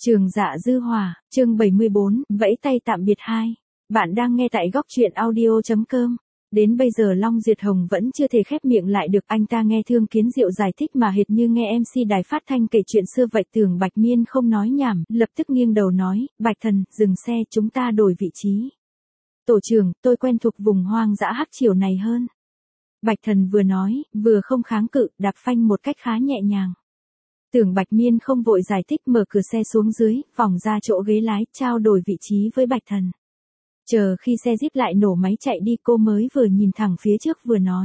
Trường Dạ Dư Hòa, chương 74, vẫy tay tạm biệt 2. Bạn đang nghe tại góc truyện audio.com. Đến bây giờ Long Duyệt Hồng vẫn chưa thể khép miệng lại được, anh ta nghe Thương Kiến Diệu giải thích mà hệt như nghe MC đài phát thanh kể chuyện xưa vậy. Tưởng Bạch Miên không nói nhảm, lập tức nghiêng đầu nói, Bạch Thần, dừng xe, chúng ta đổi vị trí. Tổ trưởng, tôi quen thuộc vùng hoang dã hắc triều này hơn. Bạch Thần vừa nói, vừa không kháng cự, đạp phanh một cách khá nhẹ nhàng. Tưởng Bạch Miên không vội giải thích, mở cửa xe xuống dưới, vòng ra chỗ ghế lái, trao đổi vị trí với Bạch Thần. Chờ khi xe Jeep lại nổ máy chạy đi, cô mới vừa nhìn thẳng phía trước vừa nói.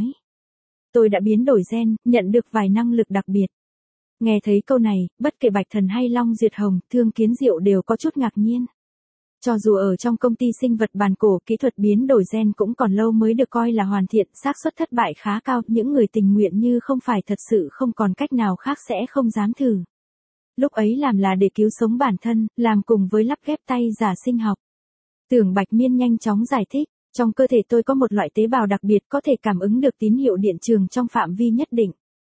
Tôi đã biến đổi gen, nhận được vài năng lực đặc biệt. Nghe thấy câu này, bất kể Bạch Thần hay Long Duyệt Hồng, Thương Kiến Diệu đều có chút ngạc nhiên. Cho dù ở trong công ty sinh vật bản cổ, kỹ thuật biến đổi gen cũng còn lâu mới được coi là hoàn thiện, xác suất thất bại khá cao, những người tình nguyện như không phải thật sự không còn cách nào khác sẽ không dám thử. Lúc ấy làm là để cứu sống bản thân, làm cùng với lắp ghép tay giả sinh học. Tưởng Bạch Miên nhanh chóng giải thích, trong cơ thể tôi có một loại tế bào đặc biệt có thể cảm ứng được tín hiệu điện trường trong phạm vi nhất định.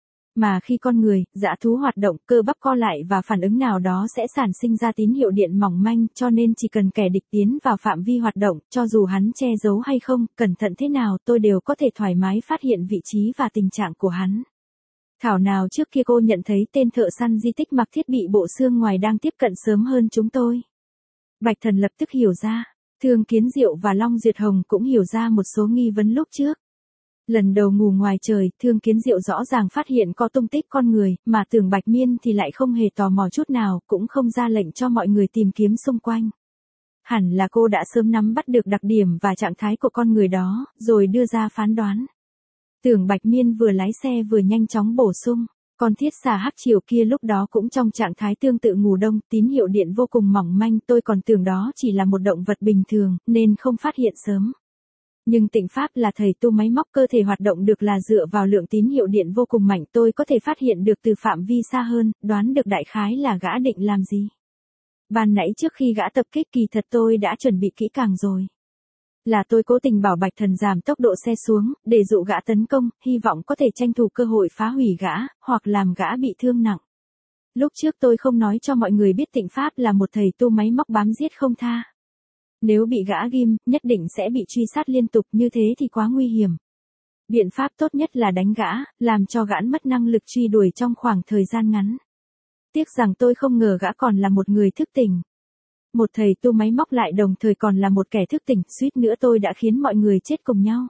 Mà khi con người, dã thú hoạt động, cơ bắp co lại và phản ứng nào đó sẽ sản sinh ra tín hiệu điện mỏng manh, cho nên chỉ cần kẻ địch tiến vào phạm vi hoạt động, cho dù hắn che giấu hay không, cẩn thận thế nào tôi đều có thể thoải mái phát hiện vị trí và tình trạng của hắn. Thảo nào trước kia cô nhận thấy tên thợ săn di tích mặc thiết bị bộ xương ngoài đang tiếp cận sớm hơn chúng tôi. Bạch Thần lập tức hiểu ra, Thương Kiến Diệu và Long Duyệt Hồng cũng hiểu ra một số nghi vấn lúc trước. Lần đầu ngủ ngoài trời, Thương Kiến Diệu rõ ràng phát hiện có tung tích con người, mà Tưởng Bạch Miên thì lại không hề tò mò chút nào, cũng không ra lệnh cho mọi người tìm kiếm xung quanh. Hẳn là cô đã sớm nắm bắt được đặc điểm và trạng thái của con người đó, rồi đưa ra phán đoán. Tưởng Bạch Miên vừa lái xe vừa nhanh chóng bổ sung, con thiết xà hắc triều kia lúc đó cũng trong trạng thái tương tự ngủ đông, tín hiệu điện vô cùng mỏng manh, tôi còn tưởng đó chỉ là một động vật bình thường, nên không phát hiện sớm. Nhưng Tịnh Pháp là thầy tu máy móc, cơ thể hoạt động được là dựa vào lượng tín hiệu điện vô cùng mạnh, tôi có thể phát hiện được từ phạm vi xa hơn, đoán được đại khái là gã định làm gì. Ban nãy trước khi gã tập kích kỳ thật tôi đã chuẩn bị kỹ càng rồi. Là tôi cố tình bảo Bạch Thần giảm tốc độ xe xuống, để dụ gã tấn công, hy vọng có thể tranh thủ cơ hội phá hủy gã, hoặc làm gã bị thương nặng. Lúc trước tôi không nói cho mọi người biết Tịnh Pháp là một thầy tu máy móc bám giết không tha. Nếu bị gã ghim, nhất định sẽ bị truy sát liên tục, như thế thì quá nguy hiểm. Biện pháp tốt nhất là đánh gã, làm cho gã mất năng lực truy đuổi trong khoảng thời gian ngắn. Tiếc rằng tôi không ngờ gã còn là một người thức tỉnh. Một thầy tu máy móc lại đồng thời còn là một kẻ thức tỉnh, suýt nữa tôi đã khiến mọi người chết cùng nhau.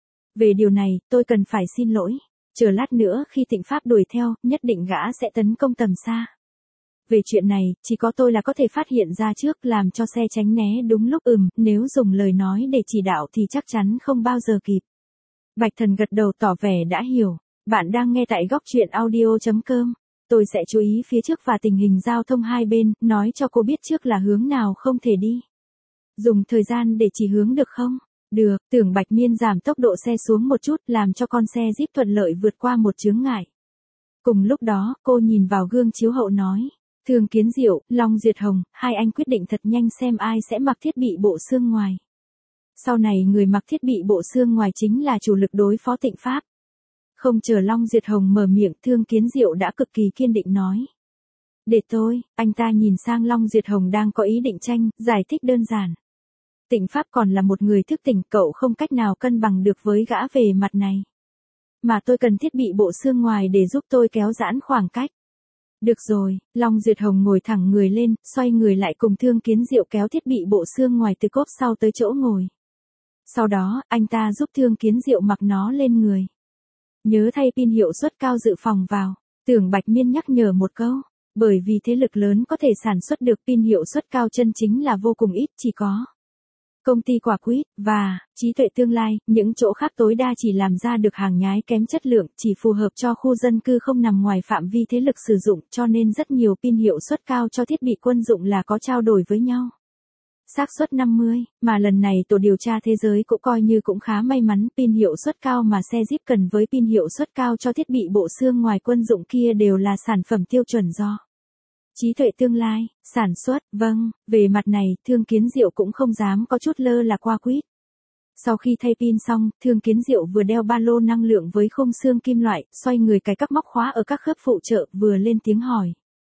Về điều này, tôi cần phải xin lỗi. Chờ lát nữa khi Tịnh Pháp đuổi theo, nhất định gã sẽ tấn công tầm xa. Về chuyện này, chỉ có tôi là có thể phát hiện ra trước, làm cho xe tránh né đúng lúc. Nếu dùng lời nói để chỉ đạo thì chắc chắn không bao giờ kịp. Bạch Thần gật đầu tỏ vẻ đã hiểu. Bạn đang nghe tại góc truyện audio.com. Tôi sẽ chú ý phía trước và tình hình giao thông hai bên, nói cho cô biết trước là hướng nào không thể đi. Dùng thời gian để chỉ hướng được không? Được. Tưởng Bạch Miên giảm tốc độ xe xuống một chút, làm cho con xe Jeep thuận lợi vượt qua một chướng ngại. Cùng lúc đó, cô nhìn vào gương chiếu hậu nói. Thương Kiến Diệu, Long Duyệt Hồng, hai anh quyết định thật nhanh xem ai sẽ mặc thiết bị bộ xương ngoài. Sau này người mặc thiết bị bộ xương ngoài chính là chủ lực đối phó Tịnh Pháp. Không chờ Long Duyệt Hồng mở miệng, Thương Kiến Diệu đã cực kỳ kiên định nói. Để tôi, anh ta nhìn sang Long Duyệt Hồng đang có ý định tranh, giải thích đơn giản. Tịnh Pháp còn là một người thức tỉnh, cậu không cách nào cân bằng được với gã về mặt này. Mà tôi cần thiết bị bộ xương ngoài để giúp tôi kéo giãn khoảng cách. Được rồi, Long Duyệt Hồng ngồi thẳng người lên, xoay người lại cùng Thương Kiến Diệu kéo thiết bị bộ xương ngoài từ cốp sau tới chỗ ngồi. Sau đó, anh ta giúp Thương Kiến Diệu mặc nó lên người. Nhớ thay pin hiệu suất cao dự phòng vào, Tưởng Bạch Miên nhắc nhở một câu, bởi vì thế lực lớn có thể sản xuất được pin hiệu suất cao chân chính là vô cùng ít, chỉ có công ty Quả Quýt và Trí Tuệ Tương Lai, những chỗ khác tối đa chỉ làm ra được hàng nhái kém chất lượng, chỉ phù hợp cho khu dân cư không nằm ngoài phạm vi thế lực sử dụng, cho nên rất nhiều pin hiệu suất cao cho thiết bị quân dụng là có trao đổi với nhau. Xác suất 50, mà lần này tổ điều tra thế giới cũng coi như cũng khá may mắn, pin hiệu suất cao mà xe Jeep cần với pin hiệu suất cao cho thiết bị bộ xương ngoài quân dụng kia đều là sản phẩm tiêu chuẩn do Trí Tuệ Tương Lai sản xuất. Vâng, về mặt này, Thương Kiến Diệu cũng không dám có chút lơ là Quả Quýt. Sau khi thay pin xong, Thương Kiến Diệu vừa đeo ba lô năng lượng với khung xương kim loại, xoay người cài các móc khóa ở các khớp phụ trợ, vừa lên tiếng hỏi.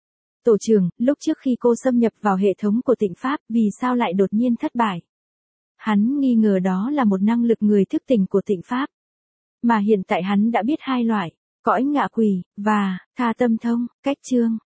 Tổ trưởng, lúc trước khi cô xâm nhập vào hệ thống của Tịnh Pháp, vì sao lại đột nhiên thất bại? Hắn nghi ngờ đó là một năng lực người thức tỉnh của Tịnh Pháp. Mà hiện tại hắn đã biết hai loại, cõi ngạ quỷ, và tha tâm thông, cách chương.